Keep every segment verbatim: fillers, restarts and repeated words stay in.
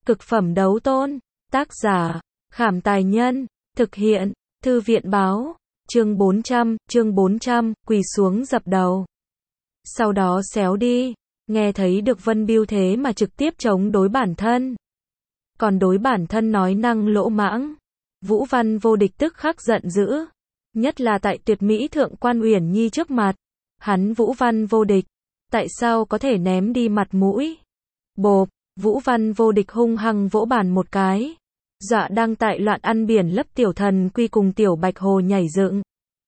Cực phẩm đấu tôn. Tác giả, Khảm Tài Nhân. Thực hiện, Thư viện báo. Chương bốn trăm, chương bốn trăm, quỳ xuống dập đầu. Sau đó xéo đi. Nghe thấy được Vân Biêu thế mà trực tiếp chống đối bản thân. Còn đối bản thân nói năng lỗ mãng. Vũ Văn Vô Địch tức khắc giận dữ. Nhất là tại tuyệt mỹ thượng quan Uyển Nhi trước mặt. Hắn Vũ Văn Vô Địch. Tại sao có thể ném đi mặt mũi? Bộp, Vũ Văn Vô Địch hung hăng vỗ bàn một cái. Dọa đang tại loạn ăn biển lấp tiểu thần quy cùng tiểu bạch hồ nhảy dựng.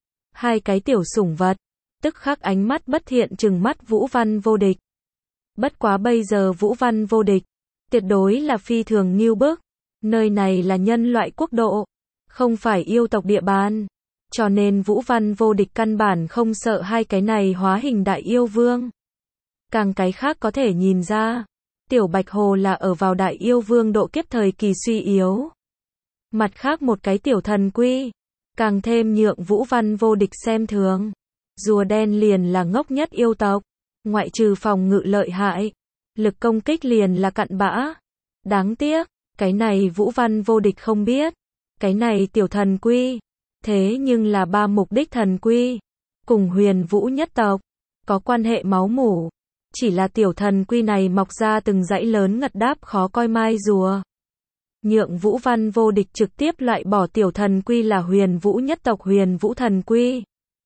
Hai cái tiểu sủng vật. Tức khắc ánh mắt bất thiện trừng mắt Vũ Văn Vô Địch. Bất quá bây giờ Vũ Văn Vô Địch. Tuyệt đối là phi thường nghiêu bức. Nơi này là nhân loại quốc độ. Không phải yêu tộc địa bàn. Cho nên Vũ Văn Vô Địch căn bản không sợ hai cái này hóa hình đại yêu vương. Càng cái khác có thể nhìn ra. Tiểu Bạch Hồ là ở vào đại yêu vương độ kiếp thời kỳ suy yếu. Mặt khác một cái tiểu thần quy. Càng thêm nhượng Vũ Văn Vô Địch xem thường. Rùa đen liền là ngốc nhất yêu tộc. Ngoại trừ phòng ngự lợi hại. Lực công kích liền là cặn bã. Đáng tiếc. Cái này Vũ Văn Vô Địch không biết. Cái này tiểu thần quy. Thế nhưng là ba mục đích thần quy. Cùng huyền vũ nhất tộc. Có quan hệ máu mủ. Chỉ là tiểu thần quy này mọc ra từng dãy lớn ngật đáp khó coi mai rùa. Nhượng Vũ Văn Vô Địch trực tiếp loại bỏ tiểu thần quy là huyền vũ nhất tộc huyền vũ thần quy.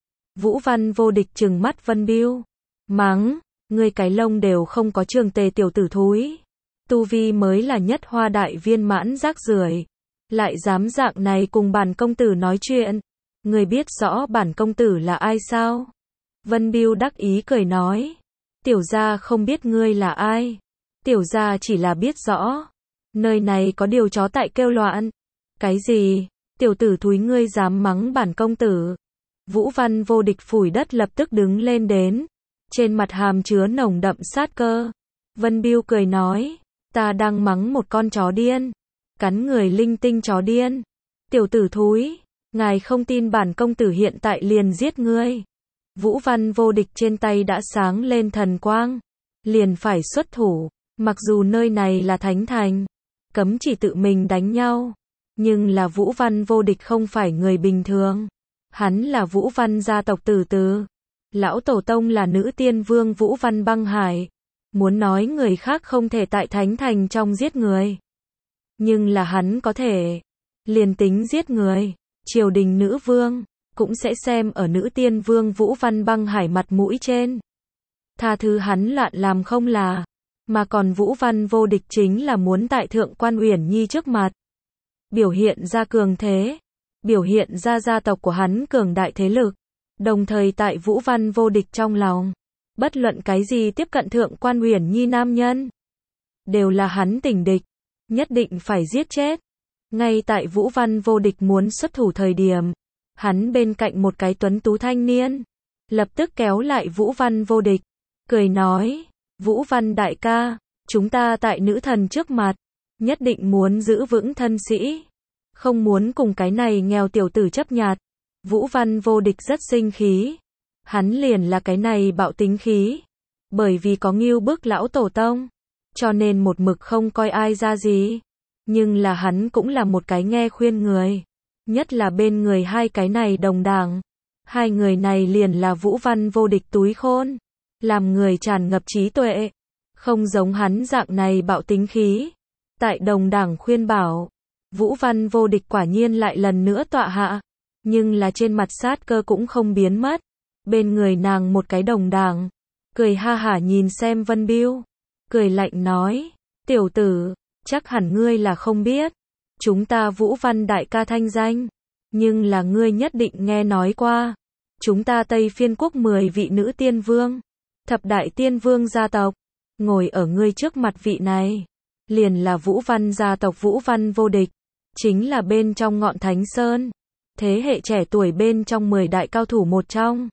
Vũ Văn Vô Địch trừng mắt Vân Biêu. Mắng, ngươi cái lông đều không có trường tề tiểu tử thúi. Tu vi mới là nhất hoa đại viên mãn rác rưởi. Lại dám dạng này cùng bản công tử nói chuyện. Ngươi biết rõ bản công tử là ai sao? Vân Biêu đắc ý cười nói. Tiểu gia không biết ngươi là ai. Tiểu gia chỉ là biết rõ. Nơi này có điều chó tại kêu loạn. Cái gì? Tiểu tử thúi ngươi dám mắng bản công tử. Vũ Văn Vô Địch phủi đất lập tức đứng lên đến. Trên mặt hàm chứa nồng đậm sát cơ. Vân Biêu cười nói. Ta đang mắng một con chó điên. Cắn người linh tinh chó điên. Tiểu tử thúi. Ngài không tin bản công tử hiện tại liền giết ngươi. Vũ Văn Vô Địch trên tay đã sáng lên thần quang. Liền phải xuất thủ. Mặc dù nơi này là thánh thành. Cấm chỉ tự mình đánh nhau. Nhưng là Vũ Văn Vô Địch không phải người bình thường. Hắn là Vũ Văn gia tộc tử tử. Lão tổ tông là nữ tiên vương Vũ Văn Băng Hải. Muốn nói người khác không thể tại thánh thành trong giết người. Nhưng là hắn có thể. Liền tính giết người. Triều đình nữ vương. Cũng sẽ xem ở nữ tiên vương Vũ Văn Băng Hải mặt mũi trên. Tha thứ hắn loạn làm không là. Mà còn Vũ Văn Vô Địch chính là muốn tại thượng quan Uyển Nhi trước mặt. Biểu hiện ra cường thế. Biểu hiện ra gia tộc của hắn cường đại thế lực. Đồng thời tại Vũ Văn Vô Địch trong lòng. Bất luận cái gì tiếp cận thượng quan Uyển Nhi nam nhân. Đều là hắn tình địch. Nhất định phải giết chết. Ngay tại Vũ Văn Vô Địch muốn xuất thủ thời điểm. Hắn bên cạnh một cái tuấn tú thanh niên. Lập tức kéo lại Vũ Văn Vô Địch. Cười nói. Vũ Văn đại ca. Chúng ta tại nữ thần trước mặt. Nhất định muốn giữ vững thân sĩ. Không muốn cùng cái này nghèo tiểu tử chấp nhặt. Vũ Văn Vô Địch rất sinh khí. Hắn liền là cái này bạo tính khí. Bởi vì có nghiêu bức lão tổ tông. Cho nên một mực không coi ai ra gì. Nhưng là hắn cũng là một cái nghe khuyên người. Nhất là bên người hai cái này đồng đảng. Hai người này liền là Vũ Văn Vô Địch túi khôn. Làm người tràn ngập trí tuệ. Không giống hắn dạng này bạo tính khí. Tại đồng đảng khuyên bảo. Vũ Văn Vô Địch quả nhiên lại lần nữa tọa hạ. Nhưng là trên mặt sát cơ cũng không biến mất. Bên người nàng một cái đồng đảng. Cười ha hả nhìn xem Vân Biêu. Cười lạnh nói. Tiểu tử, chắc hẳn ngươi là không biết. Chúng ta Vũ Văn đại ca thanh danh. Nhưng là ngươi nhất định nghe nói qua. Chúng ta Tây Phiên quốc mười vị nữ tiên vương. Thập đại tiên vương gia tộc. Ngồi ở ngươi trước mặt vị này. Liền là Vũ Văn gia tộc Vũ Văn Vô Địch. Chính là bên trong ngọn Thánh Sơn. Thế hệ trẻ tuổi bên trong mười đại cao thủ một trong.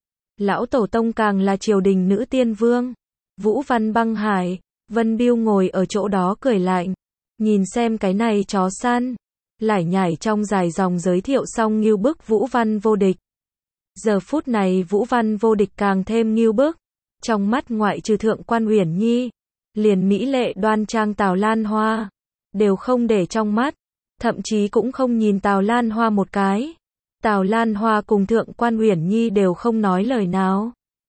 Lão tổ tông càng là triều đình nữ tiên vương. Vũ Văn Băng Hải. Vân Biêu ngồi ở chỗ đó cười lạnh. Nhìn xem cái này chó săn. Lải nhải trong dài dòng giới thiệu xong nghiêu bức Vũ Văn Vô Địch. Giờ phút này Vũ Văn Vô Địch càng thêm nghiêu bức. Trong mắt ngoại trừ thượng quan Uyển Nhi. Liền mỹ lệ đoan trang Tào Lan Hoa. đều không để trong mắt, thậm chí cũng không nhìn Tào Lan Hoa một cái. Tào Lan Hoa cùng Thượng quan Uyển Nhi đều không nói lời nào.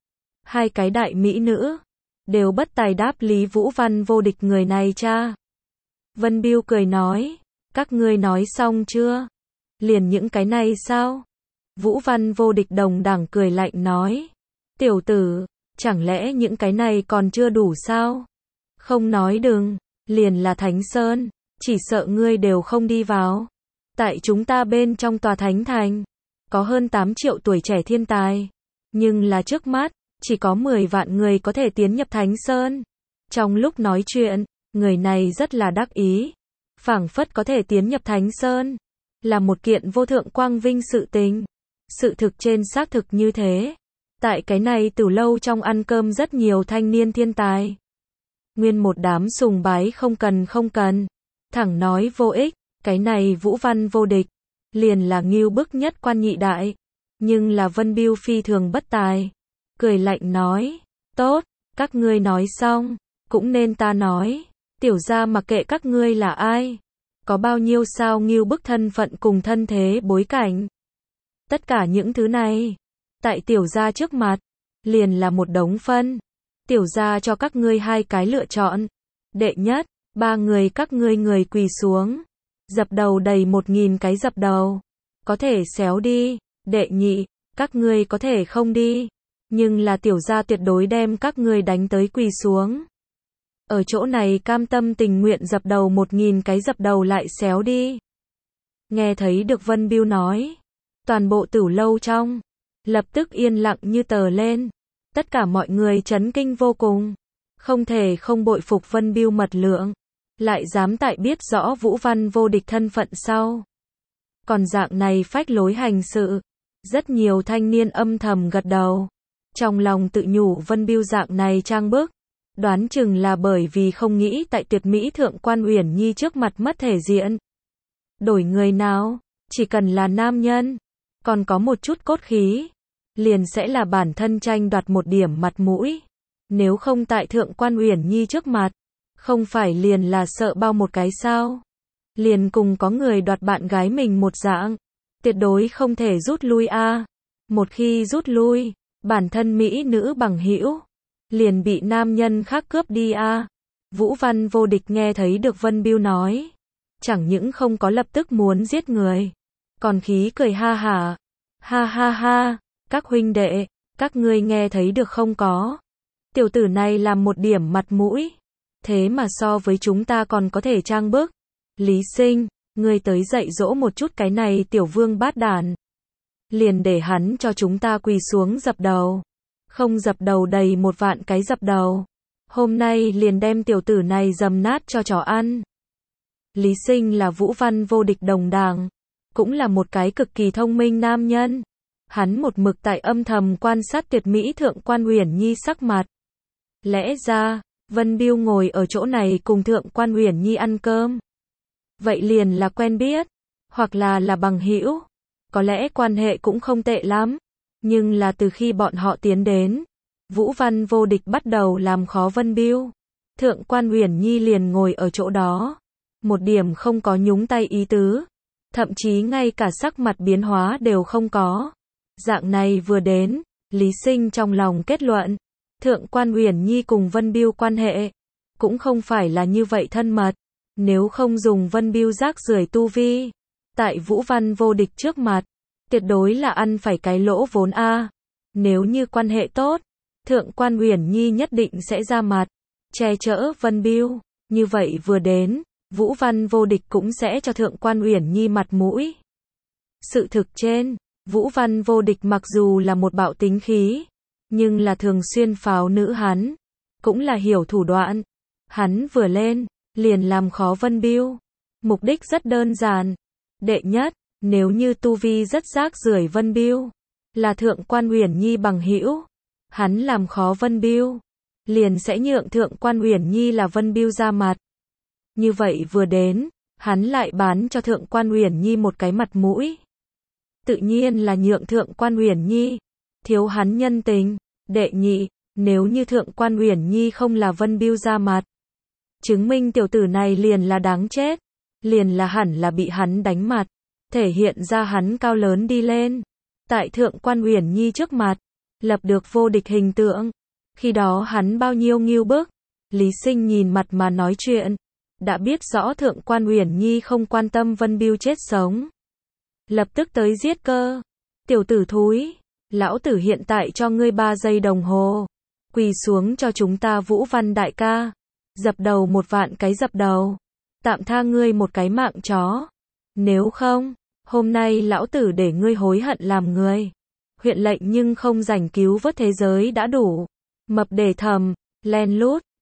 Hai cái đại mỹ nữ đều bất tài đáp Lý Vũ Văn Vô Địch người này cha. Vân Biêu cười nói, các ngươi nói xong chưa? Liền những cái này sao? Vũ Văn Vô Địch đồng đẳng cười lạnh nói, tiểu tử, chẳng lẽ những cái này còn chưa đủ sao? Không nói đừng, liền là Thánh Sơn, chỉ sợ ngươi đều không đi vào. Tại chúng ta bên trong tòa Thánh Thành, có hơn tám triệu tuổi trẻ thiên tài, nhưng là trước mắt, chỉ có mười vạn người có thể tiến nhập Thánh Sơn. Trong lúc nói chuyện, người này rất là đắc ý, phảng phất có thể tiến nhập Thánh Sơn, là một kiện vô thượng quang vinh sự tình. Sự thực trên xác thực như thế. Tại cái này từ lâu trong ăn cơm rất nhiều thanh niên thiên tài. Nguyên một đám sùng bái không cần không cần. Thẳng nói vô ích, cái này Vũ Văn Vô Địch, liền là ngưu bức nhất quan nhị đại. Nhưng là Vân Biêu phi thường bất tài. Cười lạnh nói, tốt, các ngươi nói xong, cũng nên ta nói. Tiểu gia mặc kệ các ngươi là ai, có bao nhiêu sao ngưu bức thân phận cùng thân thế bối cảnh. Tất cả những thứ này, tại tiểu gia trước mặt, liền là một đống phân. Tiểu gia cho các ngươi hai cái lựa chọn. Đệ nhất, ba người các ngươi người quỳ xuống, dập đầu đầy một nghìn cái dập đầu. Có thể xéo đi. Đệ nhị, các ngươi có thể không đi. Nhưng là tiểu gia tuyệt đối đem các ngươi đánh tới quỳ xuống. Ở chỗ này cam tâm tình nguyện dập đầu một nghìn cái dập đầu lại xéo đi. Nghe thấy được Vân Biêu nói, toàn bộ Tửu Lâu trong, lập tức yên lặng như tờ lên. Tất cả mọi người chấn kinh vô cùng. Không thể không bội phục Vân Biêu mật lượng. Lại dám tại biết rõ Vũ Văn Vô Địch thân phận sau. Còn dạng này phách lối hành sự. Rất nhiều thanh niên âm thầm gật đầu. Trong lòng tự nhủ Vân Biêu dạng này trang bức. Đoán chừng là bởi vì không nghĩ tại tuyệt mỹ Thượng quan Uyển Nhi trước mặt mất thể diện. Đổi người nào, chỉ cần là nam nhân, còn có một chút cốt khí, liền sẽ là bản thân tranh đoạt một điểm mặt mũi. Nếu không tại Thượng quan Uyển Nhi trước mặt, không phải liền là sợ bao một cái sao? Liền cùng có người đoạt bạn gái mình một dạng, tuyệt đối không thể rút lui a. À. Một khi rút lui, bản thân mỹ nữ bằng hữu liền bị nam nhân khác cướp đi a. À. Vũ Văn Vô Địch nghe thấy được Vân Biêu nói, chẳng những không có lập tức muốn giết người, còn khí cười ha hả. Ha ha ha, các huynh đệ, các ngươi nghe thấy được không có? Tiểu tử này làm một điểm mặt mũi, thế mà so với chúng ta còn có thể trang bức. Lý Sinh, ngươi tới dạy dỗ một chút cái này tiểu vương bát đàn. Liền để hắn cho chúng ta quỳ xuống dập đầu. Không dập đầu đầy một vạn cái dập đầu. Hôm nay liền đem tiểu tử này dầm nát cho chó ăn. Lý Sinh là Vũ Văn Vô Địch đồng đảng, cũng là một cái cực kỳ thông minh nam nhân. Hắn một mực tại âm thầm quan sát tuyệt mỹ Thượng quan Uyển Nhi sắc mặt. Lẽ ra, Vân Biêu ngồi ở chỗ này cùng Thượng quan Uyển Nhi ăn cơm. Vậy liền là quen biết, hoặc là là bằng hữu. Có lẽ quan hệ cũng không tệ lắm. Nhưng là từ khi bọn họ tiến đến, Vũ Văn Vô Địch bắt đầu làm khó Vân Biêu. Thượng quan Uyển Nhi liền ngồi ở chỗ đó, một điểm không có nhúng tay ý tứ, thậm chí ngay cả sắc mặt biến hóa đều không có. Dạng này vừa đến, Lý Sinh trong lòng kết luận, Thượng quan Uyển Nhi cùng Vân Biêu quan hệ cũng không phải là như vậy thân mật. Nếu không dùng Vân Biêu rác rưởi tu vi, tại Vũ Văn Vô Địch trước mặt, tuyệt đối là ăn phải cái lỗ vốn a. À. Nếu như quan hệ tốt, Thượng quan Uyển Nhi nhất định sẽ ra mặt, che chở Vân Biêu. Như vậy vừa đến, Vũ Văn Vô Địch cũng sẽ cho Thượng quan Uyển Nhi mặt mũi. Sự thực trên, Vũ Văn Vô Địch mặc dù là một bạo tính khí, nhưng là thường xuyên pháo nữ hắn, cũng là hiểu thủ đoạn. Hắn vừa lên, liền làm khó Vân Biêu. Mục đích rất đơn giản. Đệ nhất, nếu như tu vi rất rác rưởi Vân Biêu, là Thượng quan Uyển Nhi bằng hữu, hắn làm khó Vân Biêu, liền sẽ nhượng Thượng quan Uyển Nhi là Vân Biêu ra mặt. Như vậy vừa đến, hắn lại bán cho Thượng quan Uyển Nhi một cái mặt mũi. Tự nhiên là nhượng Thượng quan Uyển Nhi thiếu hắn nhân tình. Đệ nhị, nếu như Thượng quan Uyển Nhi không là Vân Biêu ra mặt, Chứng minh tiểu tử này liền là đáng chết, liền là hẳn là bị hắn đánh mặt, thể hiện ra hắn cao lớn đi lên. Tại Thượng quan Uyển Nhi trước mặt, lập được vô địch hình tượng. Khi đó hắn bao nhiêu ngưu bức. Lý Sinh nhìn mặt mà nói chuyện, đã biết rõ Thượng quan Uyển Nhi không quan tâm Vân Bưu chết sống. Lập tức tới giết cơ. Tiểu tử thúi, lão tử hiện tại cho ngươi ba giây đồng hồ. Quỳ xuống cho chúng ta Vũ Văn đại ca. Dập đầu một vạn cái dập đầu. Tạm tha ngươi một cái mạng chó. Nếu không, hôm nay lão tử để ngươi hối hận làm người. Huyện lệnh nhưng không rảnh cứu vớt thế giới đã đủ. Mập để thầm, len lút,